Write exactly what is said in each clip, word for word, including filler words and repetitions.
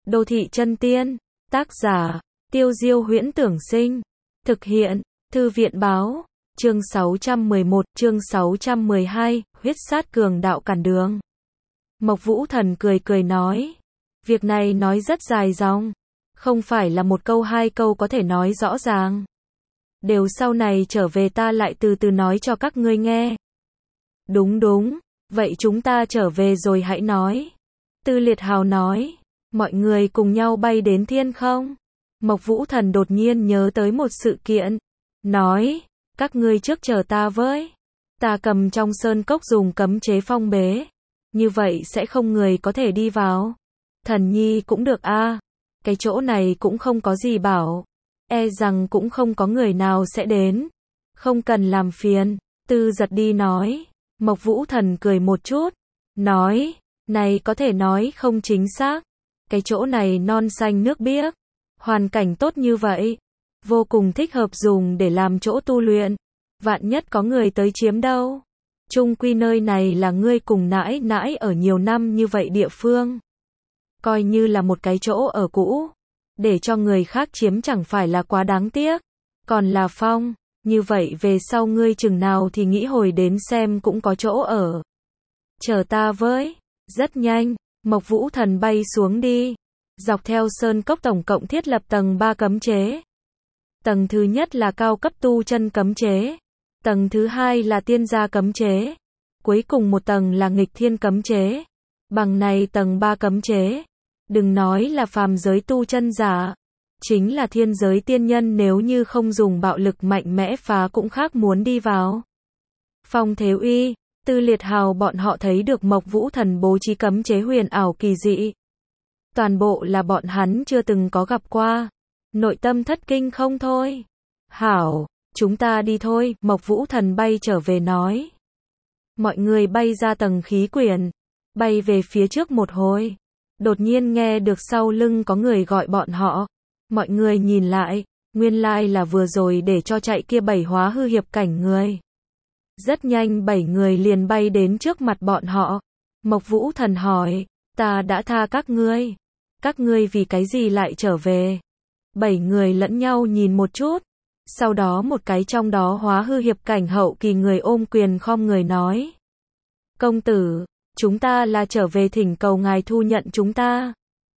Đô thị chân tiên, tác giả, Tiêu Diêu Huyễn Tưởng Sinh, thực hiện, Thư viện Báo, chương sáu trăm mười một, chương sáu trăm mười hai, huyết sát cường đạo cản đường. Mộc Vũ Thần cười cười nói, việc này nói rất dài dòng, không phải là một câu hai câu có thể nói rõ ràng. Đều sau này trở về ta lại từ từ nói cho các ngươi nghe. Đúng đúng, vậy chúng ta trở về rồi hãy nói. Tư Liệt Hào nói, mọi người cùng nhau bay đến thiên không. Mộc Vũ Thần đột nhiên nhớ tới một sự kiện, nói, các ngươi trước chờ ta với. Ta cầm trong sơn cốc dùng cấm chế phong bế, như vậy sẽ không người có thể đi vào. Thần nhi cũng được a, à. Cái chỗ này cũng không có gì bảo, e rằng cũng không có người nào sẽ đến. Không cần làm phiền, Tư Giật đi nói. Mộc Vũ Thần cười một chút, nói, này có thể nói không chính xác. Cái chỗ này non xanh nước biếc, hoàn cảnh tốt như vậy, vô cùng thích hợp dùng để làm chỗ tu luyện. Vạn nhất có người tới chiếm đâu. Chung quy nơi này là ngươi cùng nãi nãi ở nhiều năm như vậy địa phương. Coi như là một cái chỗ ở cũ. Để cho người khác chiếm chẳng phải là quá đáng tiếc. Còn là Phong, như vậy về sau ngươi chừng nào thì nghĩ hồi đến xem cũng có chỗ ở. Chờ ta với. Rất nhanh, Mộc Vũ Thần bay xuống đi. Dọc theo sơn cốc tổng cộng thiết lập tầng ba cấm chế. Tầng thứ nhất là cao cấp tu chân cấm chế. Tầng thứ hai là tiên gia cấm chế. Cuối cùng một tầng là nghịch thiên cấm chế. Bằng này tầng ba cấm chế. Đừng nói là phàm giới tu chân giả. Chính là thiên giới tiên nhân nếu như không dùng bạo lực mạnh mẽ phá cũng khác muốn đi vào. Phong Thế Uy, Tư Liệt Hào bọn họ thấy được Mộc Vũ Thần bố trí cấm chế huyền ảo kỳ dị. Toàn bộ là bọn hắn chưa từng có gặp qua. Nội tâm thất kinh không thôi. Hảo, chúng ta đi thôi, Mộc Vũ Thần bay trở về nói. Mọi người bay ra tầng khí quyển, bay về phía trước một hồi. Đột nhiên nghe được sau lưng có người gọi bọn họ. Mọi người nhìn lại, nguyên lai là vừa rồi để cho chạy kia bảy hóa hư hiệp cảnh người. Rất nhanh bảy người liền bay đến trước mặt bọn họ. Mộc Vũ Thần hỏi, ta đã tha các ngươi. Các ngươi vì cái gì lại trở về? Bảy người lẫn nhau nhìn một chút. Sau đó một cái trong đó hóa hư hiệp cảnh hậu kỳ người ôm quyền khom người nói. Công tử, chúng ta là trở về thỉnh cầu ngài thu nhận chúng ta.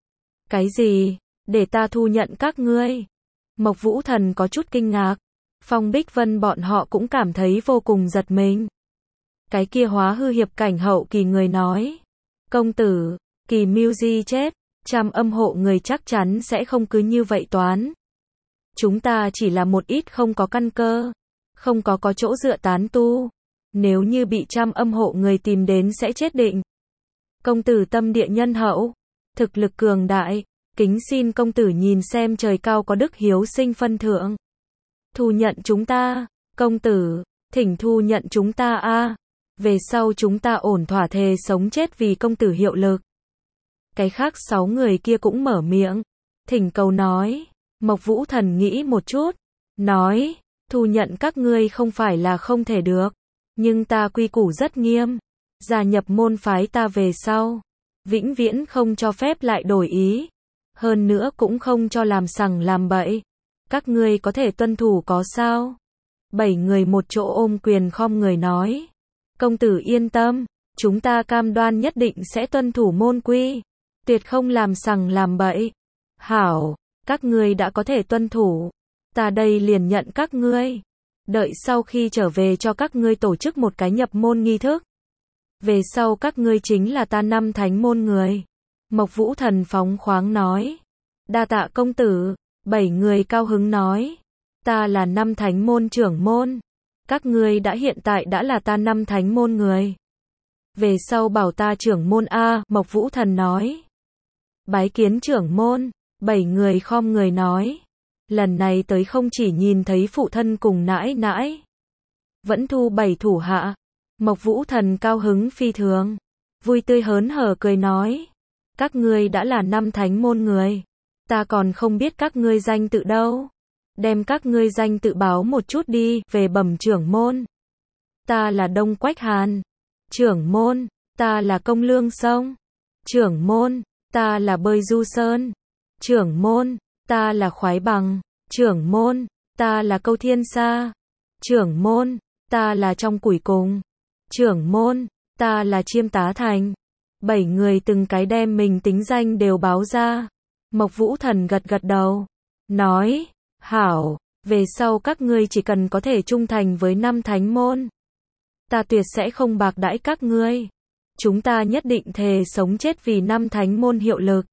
Cái gì? Để ta thu nhận các ngươi? Mộc Vũ Thần có chút kinh ngạc. Phong Bích Vân bọn họ cũng cảm thấy vô cùng giật mình. Cái kia hóa hư hiệp cảnh hậu kỳ người nói. Công tử, Kỳ Mưu Di chết, trăm âm hộ người chắc chắn sẽ không cứ như vậy toán. Chúng ta chỉ là một ít không có căn cơ, không có có chỗ dựa tán tu. Nếu như bị trăm âm hộ người tìm đến sẽ chết định. Công tử tâm địa nhân hậu, thực lực cường đại, kính xin công tử nhìn xem trời cao có đức hiếu sinh phân thượng. Thu nhận chúng ta, công tử, thỉnh thu nhận chúng ta a. Về sau chúng ta ổn thỏa thề sống chết vì công tử hiệu lực. Cái khác sáu người kia cũng mở miệng, thỉnh cầu nói. Mộc Vũ Thần nghĩ một chút, nói, thu nhận các ngươi không phải là không thể được, nhưng ta quy củ rất nghiêm, gia nhập môn phái ta về sau, vĩnh viễn không cho phép lại đổi ý, hơn nữa cũng không cho làm sằng làm bậy. Các ngươi có thể tuân thủ có sao? Bảy người một chỗ ôm quyền khom người nói, công tử yên tâm, chúng ta cam đoan nhất định sẽ tuân thủ môn quy, tuyệt không làm sằng làm bậy. Hảo, các ngươi đã có thể tuân thủ, ta đây liền nhận các ngươi. Đợi sau khi trở về cho các ngươi tổ chức một cái nhập môn nghi thức. Về sau các ngươi chính là ta năm thánh môn người. Mộc Vũ Thần phóng khoáng nói. Đa tạ công tử. Bảy người cao hứng nói. Ta là năm thánh môn trưởng môn. Các ngươi đã hiện tại đã là ta năm thánh môn người. Về sau bảo ta trưởng môn A, Mộc Vũ Thần nói. Bái kiến trưởng môn. Bảy người khom người nói. Lần này tới không chỉ nhìn thấy phụ thân cùng nãi nãi. Vẫn thu bảy thủ hạ. Mộc Vũ Thần cao hứng phi thường. Vui tươi hớn hở cười nói. Các ngươi đã là năm thánh môn người. Ta còn không biết các ngươi danh tự đâu. Đem các ngươi danh tự báo một chút đi, về bẩm trưởng môn. Ta là Đông Quách Hàn. Trưởng môn, ta là Công Lương Sông. Trưởng môn, ta là Bơi Du Sơn. Trưởng môn, ta là Khoái Bằng. Trưởng môn, ta là Câu Thiên Sa. Trưởng môn, ta là Trong Củi Cùng. Trưởng môn, ta là Chiêm Tá Thành. Bảy người từng cái đem mình tính danh đều báo ra. Mộc Vũ Thần gật gật đầu, nói, hảo, về sau các ngươi chỉ cần có thể trung thành với năm thánh môn, ta tuyệt sẽ không bạc đãi các ngươi. Chúng ta nhất định thề sống chết vì năm thánh môn hiệu lực.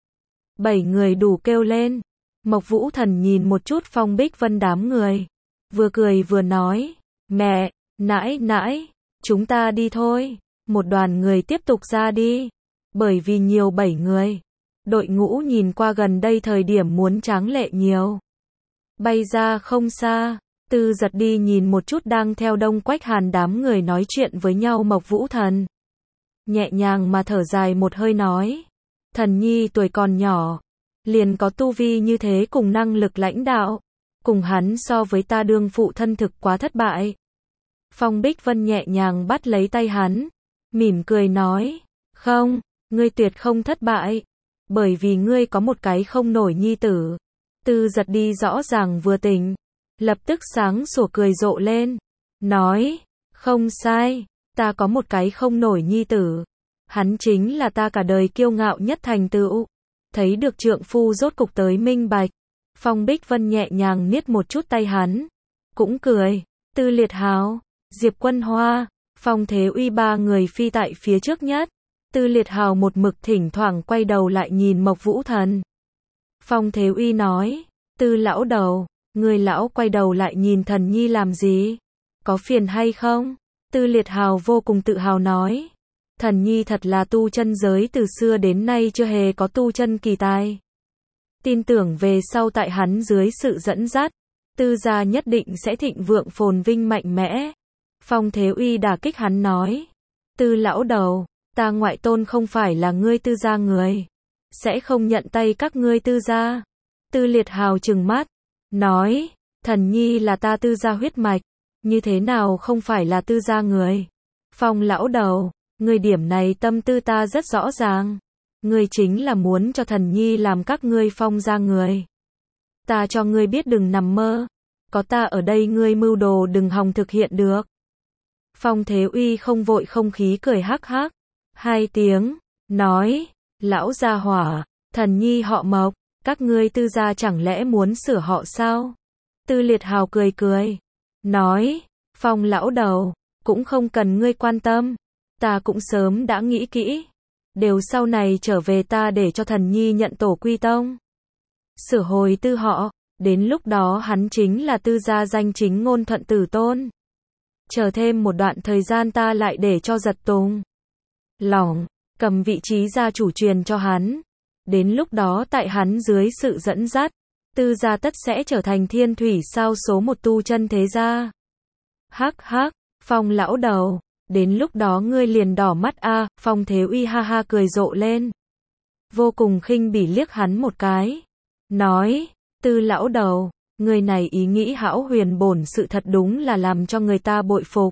Bảy người đủ kêu lên. Mộc Vũ Thần nhìn một chút Phong Bích Vân đám người, vừa cười vừa nói, mẹ, nãi nãi, chúng ta đi thôi. Một đoàn người tiếp tục ra đi. Bởi vì nhiều bảy người, đội ngũ nhìn qua gần đây thời điểm muốn tráng lệ nhiều. Bay ra không xa, Tư Giật đi nhìn một chút đang theo Đông Quách Hàn đám người nói chuyện với nhau Mộc Vũ Thần. Nhẹ nhàng mà thở dài một hơi nói, Thần nhi tuổi còn nhỏ, liền có tu vi như thế cùng năng lực lãnh đạo, cùng hắn so với ta đương phụ thân thực quá thất bại. Phong Bích Vân nhẹ nhàng bắt lấy tay hắn, mỉm cười nói, không, ngươi tuyệt không thất bại, bởi vì ngươi có một cái không nổi nhi tử. Tư Giật đi rõ ràng vừa tỉnh, lập tức sáng sủa cười rộ lên, nói, không sai, ta có một cái không nổi nhi tử, hắn chính là ta cả đời kiêu ngạo nhất thành tựu. Thấy được trượng phu rốt cục tới minh bạch, Phong Bích Vân nhẹ nhàng niết một chút tay hắn, cũng cười. Tư Liệt Hào, Diệp Quân Hoa, Phong Thế Uy ba người phi tại phía trước nhất. Tư Liệt Hào một mực thỉnh thoảng quay đầu lại nhìn Mộc Vũ Thần. Phong Thế Uy nói, Tư lão đầu, người lão quay đầu lại nhìn thần nhi làm gì? Có phiền hay không? Tư Liệt Hào vô cùng tự hào nói, thần nhi thật là tu chân giới từ xưa đến nay chưa hề có tu chân kỳ tài. Tin tưởng về sau tại hắn dưới sự dẫn dắt, Tư gia nhất định sẽ thịnh vượng phồn vinh mạnh mẽ. Phong Thế Uy đả kích hắn nói, Tư lão đầu, ta ngoại tôn không phải là ngươi Tư gia người, sẽ không nhận tay các ngươi Tư gia. Tư Liệt Hào trừng mắt, nói, thần nhi là ta Tư gia huyết mạch, như thế nào không phải là Tư gia người? Phong lão đầu, người điểm này tâm tư ta rất rõ ràng, ngươi chính là muốn cho thần nhi làm các ngươi Phong gia người. Ta cho ngươi biết đừng nằm mơ, có ta ở đây ngươi mưu đồ đừng hòng thực hiện được. Phong Thế Uy không vội không khí cười hắc hắc, hai tiếng, nói, lão gia hỏa, thần nhi họ Mộc, các ngươi Tư gia chẳng lẽ muốn sửa họ sao? Tư Liệt Hào cười cười, nói, Phong lão đầu, cũng không cần ngươi quan tâm, ta cũng sớm đã nghĩ kỹ, đều sau này trở về ta để cho thần nhi nhận tổ quy tông, sửa hồi tư họ, đến lúc đó hắn chính là Tư gia danh chính ngôn thuận tử tôn. Chờ thêm một đoạn thời gian ta lại để cho Giật Tùng lỏng, cầm vị trí gia chủ truyền cho hắn. Đến lúc đó tại hắn dưới sự dẫn dắt, Tư gia tất sẽ trở thành thiên thủy sao số một tu chân thế gia. Hắc hắc, Phong lão đầu, đến lúc đó ngươi liền đỏ mắt a. À, Phong Thế Uy ha ha cười rộ lên, vô cùng khinh bỉ liếc hắn một cái, nói, Tư lão đầu, người này ý nghĩ hão huyền bổn sự thật đúng là làm cho người ta bội phục.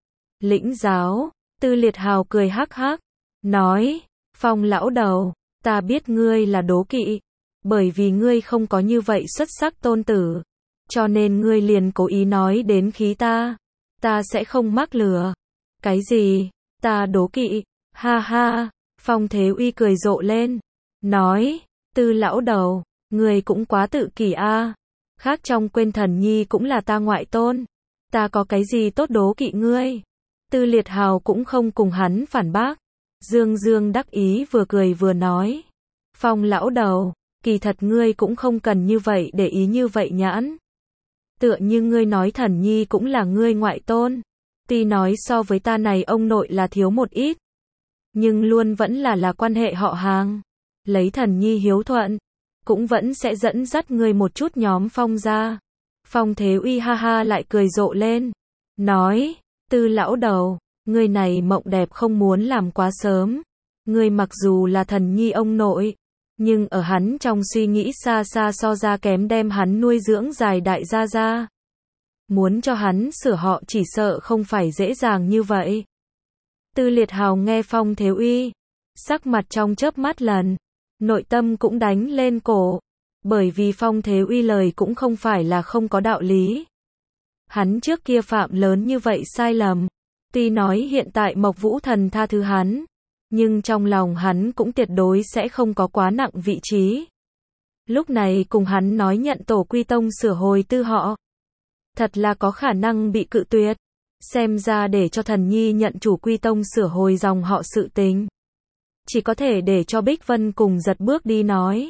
Lĩnh giáo, Tư Liệt Hào cười hắc hắc, nói, Phong lão đầu, ta biết ngươi là đố kỵ, bởi vì ngươi không có như vậy xuất sắc tôn tử, cho nên ngươi liền cố ý nói đến khí ta, ta sẽ không mắc lừa. Cái gì? Ta đố kỵ? Ha ha, Phong Thế Uy cười rộ lên, nói, Tư lão đầu, ngươi cũng quá tự kỷ a. À. Khác trong quên thần nhi cũng là ta ngoại tôn, ta có cái gì tốt đố kỵ ngươi? Tư Liệt Hào cũng không cùng hắn phản bác, dương dương đắc ý vừa cười vừa nói, Phong lão đầu, kỳ thật ngươi cũng không cần như vậy để ý như vậy nhãn. Tựa như ngươi nói thần nhi cũng là ngươi ngoại tôn, tuy nói so với ta này ông nội là thiếu một ít, nhưng luôn vẫn là là quan hệ họ hàng, lấy thần nhi hiếu thuận, cũng vẫn sẽ dẫn dắt ngươi một chút nhóm Phong gia. Phong Thế Uy ha ha lại cười rộ lên, nói, Tư lão đầu, ngươi này mộng đẹp không muốn làm quá sớm, ngươi mặc dù là thần nhi ông nội, nhưng ở hắn trong suy nghĩ xa xa so ra kém đem hắn nuôi dưỡng dài đại gia gia. Muốn cho hắn sửa họ chỉ sợ không phải dễ dàng như vậy. Tư Liệt Hào nghe Phong Thế Uy, sắc mặt trong chớp mắt lần nội tâm cũng đánh lên cổ. Bởi vì Phong Thế Uy lời cũng không phải là không có đạo lý. Hắn trước kia phạm lớn như vậy sai lầm. Tuy nói hiện tại Mộc Vũ Thần tha thứ hắn, nhưng trong lòng hắn cũng tuyệt đối sẽ không có quá nặng vị trí. Lúc này cùng hắn nói nhận tổ quy tông sửa hồi tư họ. Thật là có khả năng bị cự tuyệt. Xem ra để cho thần nhi nhận chủ quy tông sửa hồi dòng họ sự tình. Chỉ có thể để cho Bích Vân cùng giật bước đi nói.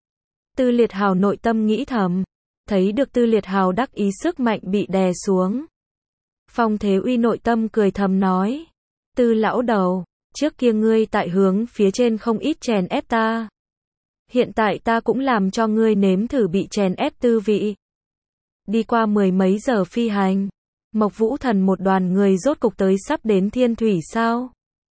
Tư Liệt Hào nội tâm nghĩ thầm. Thấy được Tư Liệt Hào đắc ý sức mạnh bị đè xuống. Phong Thế Uy nội tâm cười thầm nói. Tư lão đầu, trước kia ngươi tại hướng phía trên không ít chèn ép ta. Hiện tại ta cũng làm cho ngươi nếm thử bị chèn ép tư vị. Đi qua mười mấy giờ phi hành, Mộc Vũ Thần một đoàn người rốt cục tới sắp đến Thiên Thủy sao.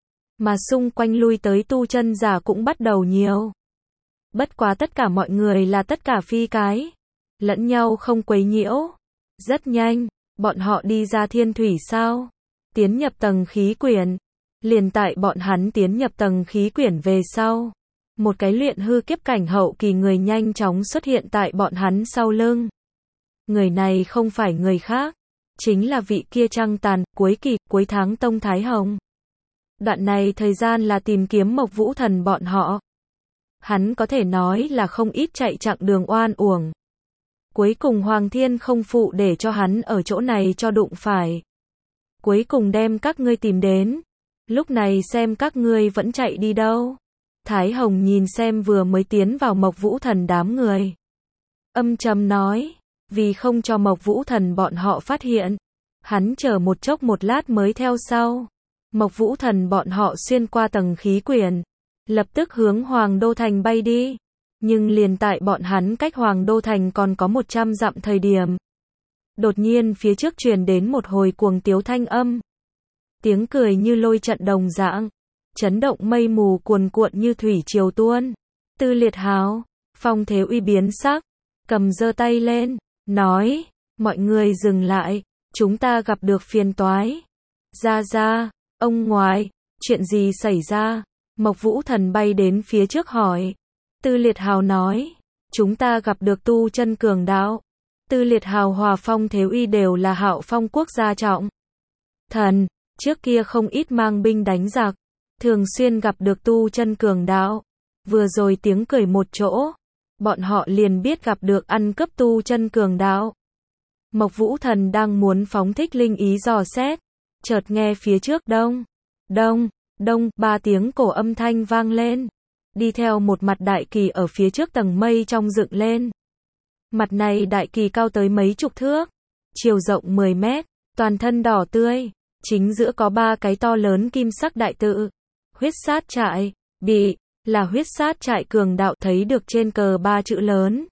Mà xung quanh lui tới tu chân giả cũng bắt đầu nhiều. Bất quá tất cả mọi người là tất cả phi cái. Lẫn nhau không quấy nhiễu. Rất nhanh, bọn họ đi ra Thiên Thủy sao. Tiến nhập tầng khí quyển. Liền tại bọn hắn tiến nhập tầng khí quyển về sau. Một cái luyện hư kiếp cảnh hậu kỳ người nhanh chóng xuất hiện tại bọn hắn sau lưng. Người này không phải người khác. Chính là vị kia trăng tàn, cuối kỳ, cuối tháng Tông Thái Hồng. Đoạn này thời gian là tìm kiếm Mộc Vũ Thần bọn họ. Hắn có thể nói là không ít chạy chặng đường oan uổng. Cuối cùng Hoàng Thiên không phụ để cho hắn ở chỗ này cho đụng phải. Cuối cùng đem các ngươi tìm đến. Lúc này xem các ngươi vẫn chạy đi đâu. Thái Hồng nhìn xem vừa mới tiến vào Mộc Vũ Thần đám người. Âm trầm nói. Vì không cho Mộc Vũ Thần bọn họ phát hiện. Hắn chờ một chốc một lát mới theo sau. Mộc Vũ Thần bọn họ xuyên qua tầng khí quyển. Lập tức hướng Hoàng Đô Thành bay đi. Nhưng liền tại bọn hắn cách Hoàng Đô Thành còn có một trăm dặm thời điểm. Đột nhiên phía trước truyền đến một hồi cuồng tiếu thanh âm. Tiếng cười như lôi trận đồng dạng. Chấn động mây mù cuồn cuộn như thủy triều tuôn. Tư Liệt Hào, Phong Thế Uy biến sắc. Cầm giơ tay lên, nói. Mọi người dừng lại. Chúng ta gặp được phiền toái. Ra ra, ông ngoại, chuyện gì xảy ra? Mộc Vũ Thần bay đến phía trước hỏi. Tư Liệt Hào nói. Chúng ta gặp được tu chân cường đạo. Tư Liệt Hào hòa Phong Thế Uy đều là Hạo Phong quốc gia trọng. Thần, trước kia không ít mang binh đánh giặc. Thường xuyên gặp được tu chân cường đạo. Vừa rồi tiếng cười một chỗ. Bọn họ liền biết gặp được ăn cướp tu chân cường đạo. Mộc Vũ Thần đang muốn phóng thích linh ý dò xét. Chợt nghe phía trước đông, đông, đông, ba tiếng cổ âm thanh vang lên. Đi theo một mặt đại kỳ ở phía trước tầng mây trong dựng lên. Mặt này đại kỳ cao tới mấy chục thước. Chiều rộng mười mét, toàn thân đỏ tươi. Chính giữa có ba cái to lớn kim sắc đại tự. Huyết sát trại, bị, là huyết sát trại cường đạo thấy được trên cờ ba chữ lớn.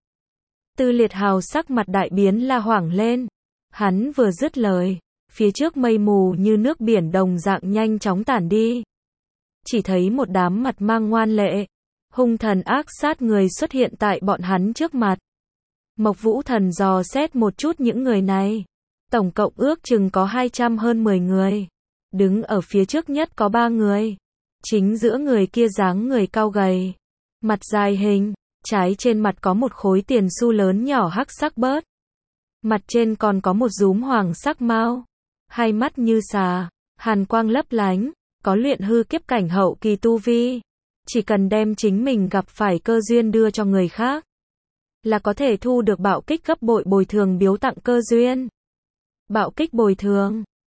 Tư Liệt Hào sắc mặt đại biến la hoảng lên. Hắn vừa dứt lời. Phía trước mây mù như nước biển đồng dạng nhanh chóng tản đi. Chỉ thấy một đám mặt mang ngoan lệ. Hung thần ác sát người xuất hiện tại bọn hắn trước mặt. Mộc Vũ Thần dò xét một chút những người này. Tổng cộng ước chừng có hai trăm hơn mười người. Đứng ở phía trước nhất có ba người. Chính giữa người kia dáng người cao gầy. Mặt dài hình. Trái trên mặt có một khối tiền xu lớn nhỏ hắc sắc bớt. Mặt trên còn có một dúm hoàng sắc mao. Hai mắt như xà. Hàn quang lấp lánh. Có luyện hư kiếp cảnh hậu kỳ tu vi. Chỉ cần đem chính mình gặp phải cơ duyên đưa cho người khác. Là có thể thu được bạo kích gấp bội bồi thường biếu tặng cơ duyên. Bạo kích bồi thường.